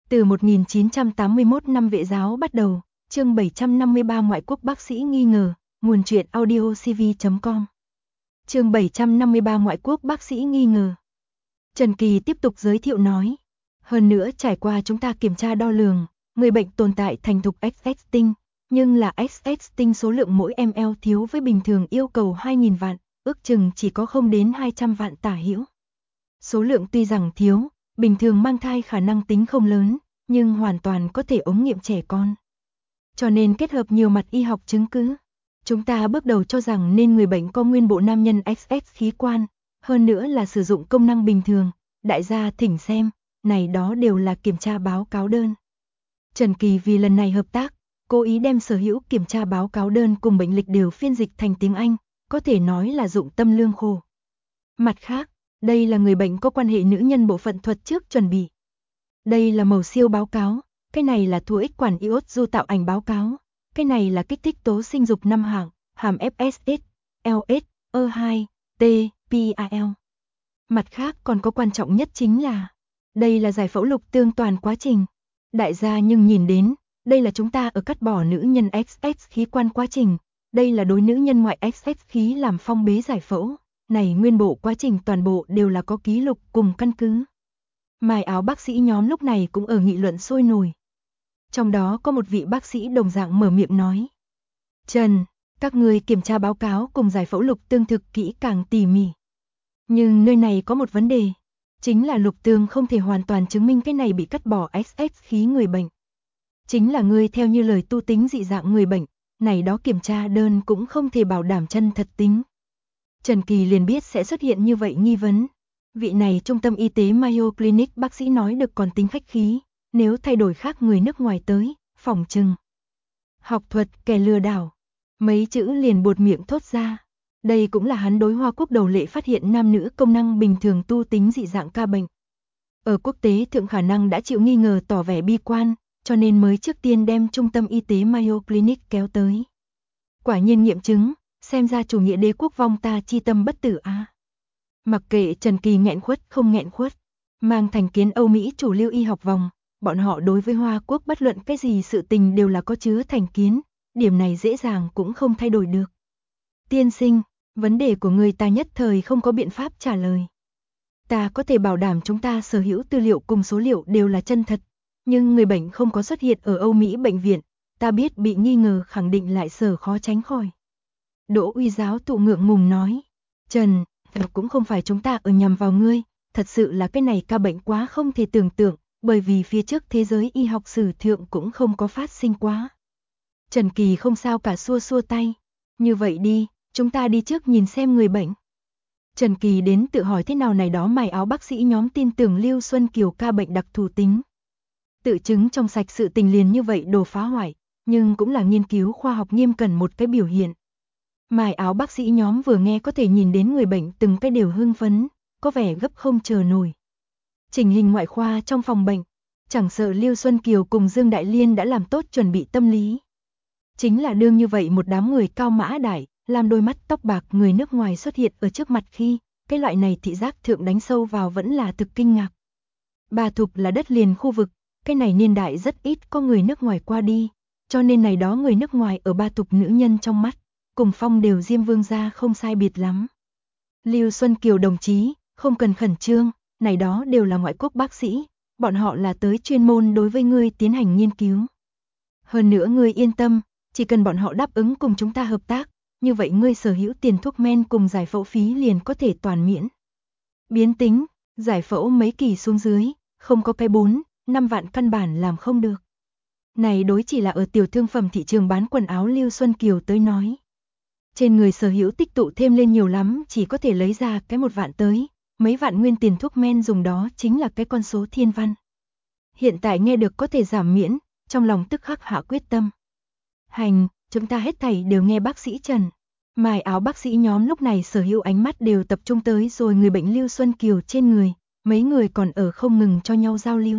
Từ 1981 năm vệ giáo bắt đầu, chương 753 ngoại quốc bác sĩ nghi ngờ, nguồn truyện audiocv.com. Chương 753 ngoại quốc bác sĩ nghi ngờ. Trần Kỳ tiếp tục giới thiệu nói. Hơn nữa trải qua chúng ta kiểm tra đo lường, người bệnh tồn tại thành thục XX tinh, nhưng là XX tinh số lượng mỗi ml thiếu với bình thường yêu cầu 2.000 vạn, ước chừng chỉ có không đến 200 vạn tả hữu. Số lượng tuy rằng thiếu, bình thường mang thai khả năng tính không lớn, nhưng hoàn toàn có thể ống nghiệm trẻ con. Cho nên kết hợp nhiều mặt y học chứng cứ, chúng ta bước đầu cho rằng nên người bệnh có nguyên bộ nam nhân XX khí quan, hơn nữa là sử dụng công năng bình thường. Đại gia thỉnh xem, này đó đều là kiểm tra báo cáo đơn. Trần Kỳ vì lần này hợp tác, cố ý đem sở hữu kiểm tra báo cáo đơn cùng bệnh lịch đều phiên dịch thành tiếng Anh, có thể nói là dụng tâm lương khổ. Mặt khác, đây là người bệnh có quan hệ nữ nhân bộ phận thuật trước chuẩn bị. Đây là màu siêu báo cáo, cái này là thu ích quản iốt du tạo ảnh báo cáo, cái này là kích thích tố sinh dục 5 hạng, hàm FSH, LH, E2, T, PAL. Mặt khác còn có quan trọng nhất chính là, đây là giải phẫu lục tương toàn quá trình. Đại gia nhưng nhìn đến, đây là chúng ta ở cắt bỏ nữ nhân XX khí quan quá trình, đây là đối nữ nhân ngoại XX khí làm phong bế giải phẫu, này nguyên bộ quá trình toàn bộ đều là có ký lục cùng căn cứ. Mài áo bác sĩ nhóm lúc này cũng ở nghị luận sôi nổi. Trong đó có một vị bác sĩ đồng dạng mở miệng nói. Trần, các người kiểm tra báo cáo cùng giải phẫu lục tương thực kỹ càng tỉ mỉ. Nhưng nơi này có một vấn đề, chính là lục tương không thể hoàn toàn chứng minh cái này bị cắt bỏ XX khí người bệnh. Chính là người theo như lời tu tính dị dạng người bệnh, này đó kiểm tra đơn cũng không thể bảo đảm chân thật tính. Trần Kỳ liền biết sẽ xuất hiện như vậy nghi vấn. Vị này trung tâm y tế Mayo Clinic bác sĩ nói được còn tính khách khí, nếu thay đổi khác người nước ngoài tới, phỏng chừng. Học thuật kẻ lừa đảo, mấy chữ liền buột miệng thốt ra. Đây cũng là hắn đối Hoa Quốc đầu lệ phát hiện nam nữ công năng bình thường tu tính dị dạng ca bệnh. Ở quốc tế thượng khả năng đã chịu nghi ngờ tỏ vẻ bi quan, cho nên mới trước tiên đem trung tâm y tế Mayo Clinic kéo tới. Quả nhiên nghiệm chứng, xem ra chủ nghĩa đế quốc vong ta chi tâm bất tử a. Mặc kệ Trần Kỳ nghẹn khuất không nghẹn khuất, mang thành kiến Âu Mỹ chủ lưu y học vòng, bọn họ đối với Hoa Quốc bất luận cái gì sự tình đều là có chứa thành kiến, điểm này dễ dàng cũng không thay đổi được. Tiên sinh, vấn đề của người ta nhất thời không có biện pháp trả lời. Ta có thể bảo đảm chúng ta sở hữu tư liệu cùng số liệu đều là chân thật, nhưng người bệnh không có xuất hiện ở Âu Mỹ bệnh viện, ta biết bị nghi ngờ khẳng định lại sở khó tránh khỏi. Đỗ Uy giáo tụ ngượng ngùng nói, Trần, cũng không phải chúng ta ở nhằm vào ngươi, thật sự là cái này ca bệnh quá không thể tưởng tượng, bởi vì phía trước thế giới y học sử thượng cũng không có phát sinh quá. Trần Kỳ không sao cả xua xua tay, như vậy đi, chúng ta đi trước nhìn xem người bệnh. Trần Kỳ đến tự hỏi thế nào này đó mài áo bác sĩ nhóm tin tưởng Lưu Xuân Kiều ca bệnh đặc thù tính. Tự chứng trong sạch sự tình liền như vậy đồ phá hoại, nhưng cũng là nghiên cứu khoa học nghiêm cẩn một cái biểu hiện. Mài áo bác sĩ nhóm vừa nghe có thể nhìn đến người bệnh từng cái đều hưng phấn, có vẻ gấp không chờ nổi. Chỉnh hình ngoại khoa trong phòng bệnh, chẳng sợ Lưu Xuân Kiều cùng Dương Đại Liên đã làm tốt chuẩn bị tâm lý. Chính là đương như vậy một đám người cao mã đại, làm đôi mắt tóc bạc người nước ngoài xuất hiện ở trước mặt khi, cái loại này thị giác thượng đánh sâu vào vẫn là thực kinh ngạc. Bà Thục là đất liền khu vực, cái này niên đại rất ít có người nước ngoài qua đi, cho nên này đó người nước ngoài ở Bà Thục nữ nhân trong mắt, cùng Phong đều Diêm Vương gia không sai biệt lắm. Lưu Xuân Kiều đồng chí, không cần khẩn trương, này đó đều là ngoại quốc bác sĩ, bọn họ là tới chuyên môn đối với ngươi tiến hành nghiên cứu. Hơn nữa ngươi yên tâm, chỉ cần bọn họ đáp ứng cùng chúng ta hợp tác, như vậy ngươi sở hữu tiền thuốc men cùng giải phẫu phí liền có thể toàn miễn. Biến tính, giải phẫu mấy kỳ xuống dưới, không có cái 4-5 vạn căn bản làm không được. Này đối chỉ là ở tiểu thương phẩm thị trường bán quần áo Lưu Xuân Kiều tới nói. Trên người sở hữu tích tụ thêm lên nhiều lắm chỉ có thể lấy ra cái 1 vạn tới, mấy vạn nguyên tiền thuốc men dùng đó chính là cái con số thiên văn. Hiện tại nghe được có thể giảm miễn, trong lòng tức khắc hạ quyết tâm. Hành, chúng ta hết thảy đều nghe bác sĩ Trần. Mài áo bác sĩ nhóm lúc này sở hữu ánh mắt đều tập trung tới rồi người bệnh Lưu Xuân Kiều trên người, mấy người còn ở không ngừng cho nhau giao lưu.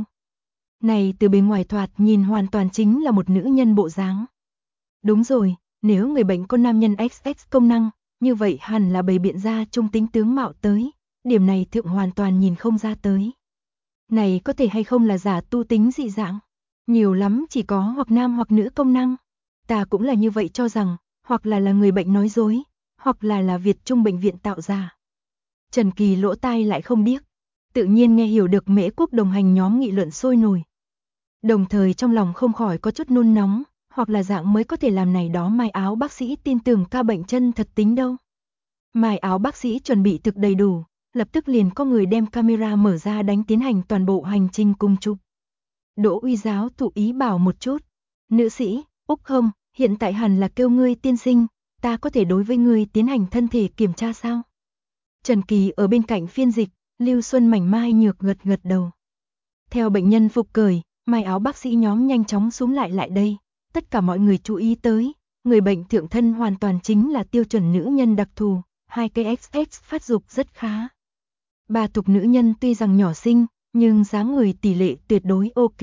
Này từ bên ngoài thoạt nhìn hoàn toàn chính là một nữ nhân bộ dáng. Đúng rồi, nếu người bệnh có nam nhân XX công năng, như vậy hẳn là bày biện ra trung tính tướng mạo tới, điểm này thượng hoàn toàn nhìn không ra tới. Này có thể hay không là giả tu tính dị dạng? Nhiều lắm chỉ có hoặc nam hoặc nữ công năng. Ta cũng là như vậy cho rằng, hoặc là người bệnh nói dối, hoặc là Việt Trung bệnh viện tạo ra. Trần Kỳ lỗ tai lại không điếc, tự nhiên nghe hiểu được Mễ Quốc đồng hành nhóm nghị luận sôi nổi. Đồng thời trong lòng không khỏi có chút nôn nóng, hoặc là dạng mới có thể làm này đó Mai Áo bác sĩ tin tưởng ca bệnh chân thật tính đâu. Mai Áo bác sĩ chuẩn bị thực đầy đủ, lập tức liền có người đem camera mở ra đánh tiến hành toàn bộ hành trình cùng chụp. Đỗ Uy giáo thụ ý bảo một chút, nữ sĩ, Úc không, hiện tại hẳn là kêu ngươi tiên sinh, ta có thể đối với ngươi tiến hành thân thể kiểm tra sao? Trần Kỳ ở bên cạnh phiên dịch, Lưu Xuân mảnh mai nhược gật gật đầu. Theo bệnh nhân phục cởi, Mai Áo bác sĩ nhóm nhanh chóng xúm lại đây, tất cả mọi người chú ý tới, người bệnh thượng thân hoàn toàn chính là tiêu chuẩn nữ nhân đặc thù, 2 cái XX phát dục rất khá. Bà tục nữ nhân tuy rằng nhỏ xinh, nhưng dáng người tỷ lệ tuyệt đối ok.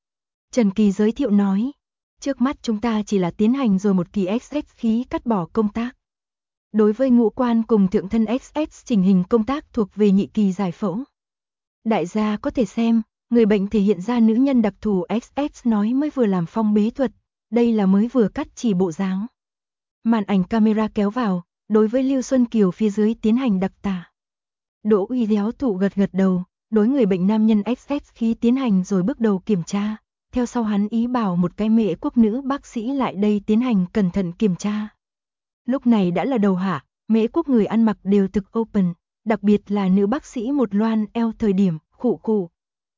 Trần Kỳ giới thiệu nói, trước mắt chúng ta chỉ là tiến hành rồi một kỳ XX khí cắt bỏ công tác. Đối với ngũ quan cùng thượng thân XX chỉnh hình công tác thuộc về nhị kỳ giải phẫu. Đại gia có thể xem, người bệnh thể hiện ra nữ nhân đặc thù XX nói mới vừa làm phong bế thuật, đây là mới vừa cắt chỉ bộ dáng. Màn ảnh camera kéo vào, đối với Lưu Xuân Kiều phía dưới tiến hành đặc tả. Đỗ Uy giáo thụ gật gật đầu, đối người bệnh nam nhân XX khí tiến hành rồi bước đầu kiểm tra, theo sau hắn ý bảo một cái Mễ Quốc nữ bác sĩ lại đây tiến hành cẩn thận kiểm tra. Lúc này đã là đầu hạ, Mễ Quốc người ăn mặc đều thực open, đặc biệt là nữ bác sĩ một loan eo thời điểm, khụ.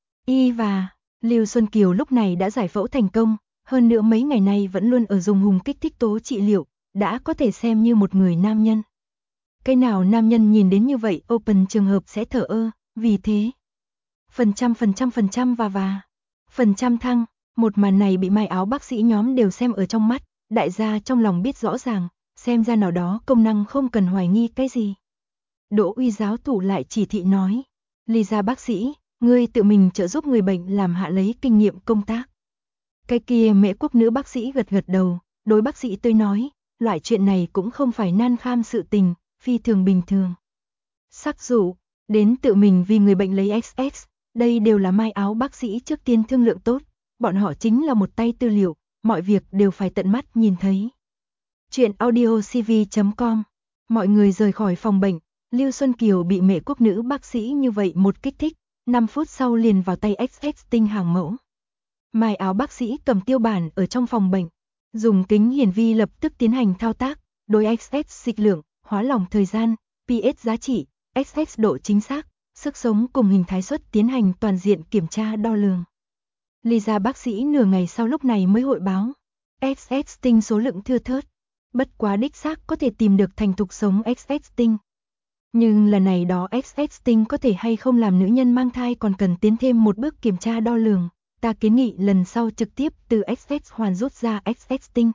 Y và Lưu Xuân Kiều lúc này đã giải phẫu thành công, hơn nữa mấy ngày nay vẫn luôn ở dùng hùng kích thích tố trị liệu, đã có thể xem như một người nam nhân. Cái nào nam nhân nhìn đến như vậy open trường hợp sẽ thở ơ, vì thế. Phần trăm và phần trăm thăng, một màn này bị Mai Áo bác sĩ nhóm đều xem ở trong mắt, đại gia trong lòng biết rõ ràng, xem ra nào đó công năng không cần hoài nghi cái gì. Đỗ Uy giáo thụ lại chỉ thị nói, Lisa bác sĩ, ngươi tự mình trợ giúp người bệnh làm hạ lấy kinh nghiệm công tác. Cái kia Mễ Quốc nữ bác sĩ gật gật đầu, đối bác sĩ tôi nói, loại chuyện này cũng không phải nan kham sự tình, phi thường bình thường. Sắc dụ, đến tự mình vì người bệnh lấy XX, đây đều là Mai Áo bác sĩ trước tiên thương lượng tốt, bọn họ chính là một tay tư liệu, mọi việc đều phải tận mắt nhìn thấy. Chuyện audiocv.com. Mọi người rời khỏi phòng bệnh, Lưu Xuân Kiều bị Mễ Quốc nữ bác sĩ như vậy một kích thích, 5 phút sau liền vào tay XX tinh hàng mẫu. Mai Áo bác sĩ cầm tiêu bản ở trong phòng bệnh, dùng kính hiển vi lập tức tiến hành thao tác, đối XX dịch lượng, hóa lỏng thời gian, pH giá trị, XX độ chính xác, sức sống cùng hình thái suất tiến hành toàn diện kiểm tra đo lường. Lisa bác sĩ nửa ngày sau lúc này mới hội báo, XX tinh số lượng thưa thớt, bất quá đích xác có thể tìm được thành thục sống XX tinh. Nhưng lần này đó XX tinh có thể hay không làm nữ nhân mang thai còn cần tiến thêm một bước kiểm tra đo lường, ta kiến nghị lần sau trực tiếp từ XX hoàn rút ra XX tinh.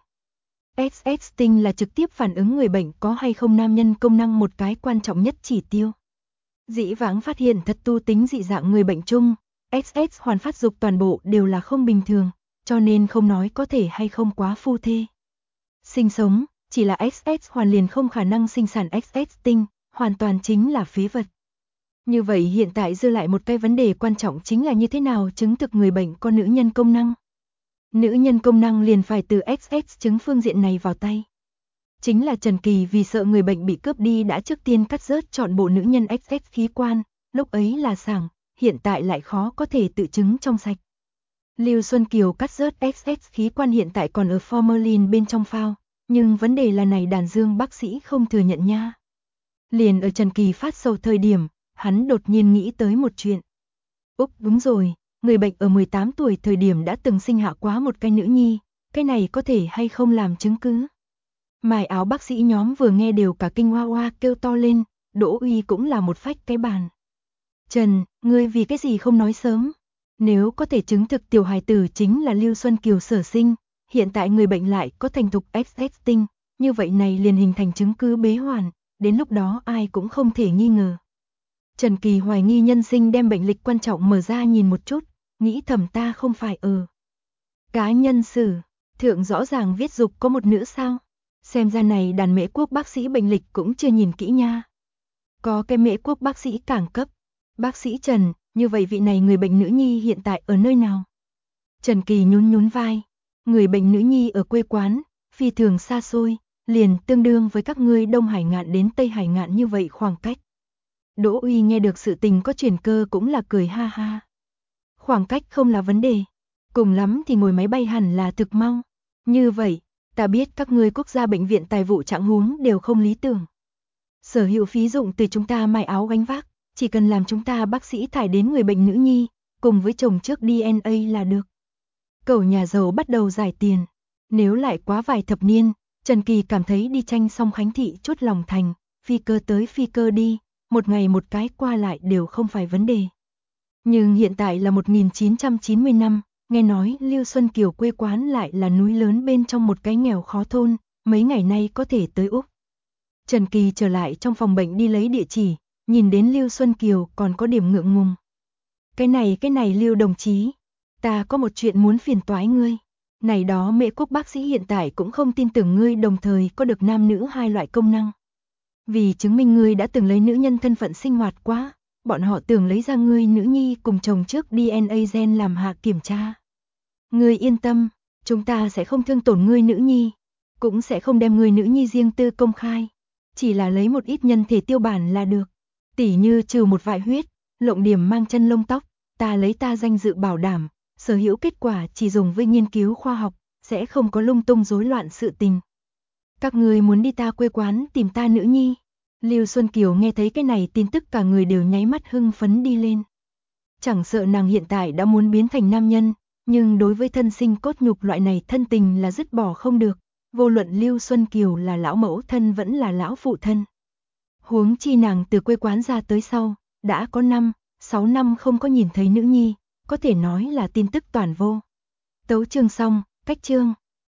XX tinh là trực tiếp phản ứng người bệnh có hay không nam nhân công năng một cái quan trọng nhất chỉ tiêu. Dĩ vãng phát hiện thật tu tính dị dạng người bệnh chung, XX hoàn phát dục toàn bộ đều là không bình thường, cho nên không nói có thể hay không quá phu thê. Sinh sống, chỉ là XX hoàn liền không khả năng sinh sản XX tinh, hoàn toàn chính là phế vật. Như vậy hiện tại dư lại một cái vấn đề quan trọng chính là như thế nào chứng thực người bệnh có nữ nhân công năng. Nữ nhân công năng liền phải từ XX chứng phương diện này vào tay. Chính là Trần Kỳ vì sợ người bệnh bị cướp đi đã trước tiên cắt rớt chọn bộ nữ nhân XX khí quan, lúc ấy là sảng, hiện tại lại khó có thể tự chứng trong sạch. Lưu Xuân Kiều cắt rớt XX khí quan hiện tại còn ở formalin bên trong phao, nhưng vấn đề là này đàn dương bác sĩ không thừa nhận nha. Liền ở Trần Kỳ phát sầu thời điểm, hắn đột nhiên nghĩ tới một chuyện. Úc đúng rồi, người bệnh ở 18 tuổi thời điểm đã từng sinh hạ quá một cái nữ nhi, cái này có thể hay không làm chứng cứ. Mai Áo bác sĩ nhóm vừa nghe đều cả kinh hoa hoa kêu to lên, Đỗ Uy cũng là một phách cái bàn. Trần, ngươi vì cái gì không nói sớm? Nếu có thể chứng thực tiểu hài tử chính là Lưu Xuân Kiều sở sinh, hiện tại người bệnh lại có thành thục XX tinh, như vậy này liền hình thành chứng cứ bế hoàn, đến lúc đó ai cũng không thể nghi ngờ. Trần Kỳ hoài nghi nhân sinh đem bệnh lịch quan trọng mở ra nhìn một chút, nghĩ thầm ta không phải cá nhân sử, thượng rõ ràng viết dục có một nữ sao? Xem ra này đàn Mễ Quốc bác sĩ bệnh lịch cũng chưa nhìn kỹ nha. Có cái Mễ Quốc bác sĩ càng cấp. Bác sĩ Trần, Như vậy vị này người bệnh nữ nhi hiện tại ở nơi nào? Trần Kỳ nhún nhún vai. Người bệnh nữ nhi ở quê quán, phi thường xa xôi, liền tương đương với các ngươi Đông Hải Ngạn đến Tây Hải Ngạn như vậy khoảng cách. Đỗ Uy nghe được sự tình có chuyển cơ cũng là cười ha ha. Khoảng cách không là vấn đề. Cùng lắm thì ngồi máy bay hẳn là thực mau. Như vậy, ta biết các ngươi quốc gia bệnh viện tài vụ trạng huống đều không lý tưởng. Sở hữu phí dụng từ chúng ta mài áo gánh vác, chỉ cần làm chúng ta bác sĩ thải đến người bệnh nữ nhi, cùng với chồng trước DNA là được. Cậu nhà giàu bắt đầu giải tiền. Nếu lại quá vài thập niên, Trần Kỳ cảm thấy đi tranh xong Khánh Thị chốt lòng thành, phi cơ tới phi cơ đi, một ngày một cái qua lại đều không phải vấn đề. Nhưng hiện tại là 1990 năm, nghe nói Lưu Xuân Kiều quê quán lại là núi lớn bên trong một cái nghèo khó thôn, mấy ngày nay có thể tới Úc. Trần Kỳ trở lại trong phòng bệnh đi lấy địa chỉ, nhìn đến Lưu Xuân Kiều còn có điểm ngượng ngùng. Cái này Lưu đồng chí, ta có một chuyện muốn phiền toái ngươi. Này đó Mễ Quốc bác sĩ hiện tại cũng không tin tưởng ngươi đồng thời có được nam nữ hai loại công năng. Vì chứng minh ngươi đã từng lấy nữ nhân thân phận sinh hoạt quá, bọn họ tưởng lấy ra ngươi nữ nhi cùng chồng trước DNA gen làm hạ kiểm tra. Ngươi yên tâm, chúng ta sẽ không thương tổn ngươi nữ nhi, cũng sẽ không đem ngươi nữ nhi riêng tư công khai, chỉ là lấy một ít nhân thể tiêu bản là được. Tỉ như trừ một vại huyết, lộng điểm mang chân lông tóc, ta lấy ta danh dự bảo đảm, sở hữu kết quả chỉ dùng với nghiên cứu khoa học, sẽ không có lung tung rối loạn sự tình. Các người muốn đi ta quê quán tìm ta nữ nhi. Lưu Xuân Kiều nghe thấy cái này tin tức cả người đều nháy mắt hưng phấn đi lên. Chẳng sợ nàng hiện tại đã muốn biến thành nam nhân, nhưng đối với thân sinh cốt nhục loại này thân tình là dứt bỏ không được, vô luận Lưu Xuân Kiều là lão mẫu thân vẫn là lão phụ thân. Huống chi nàng từ quê quán ra tới sau, đã có 6 năm không có nhìn thấy nữ nhi, có thể nói là tin tức toàn vô. Tấu chương xong, cách chương.